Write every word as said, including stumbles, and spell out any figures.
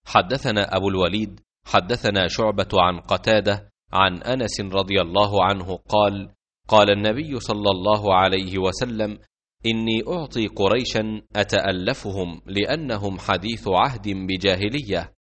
حدثنا أبو الوليد حدثنا شعبة عن قتادة عن أنس رضي الله عنه قال: قال النبي صلى الله عليه وسلم: إني أعطي قريشا أتألفهم لأنهم حديث عهد بجاهلية،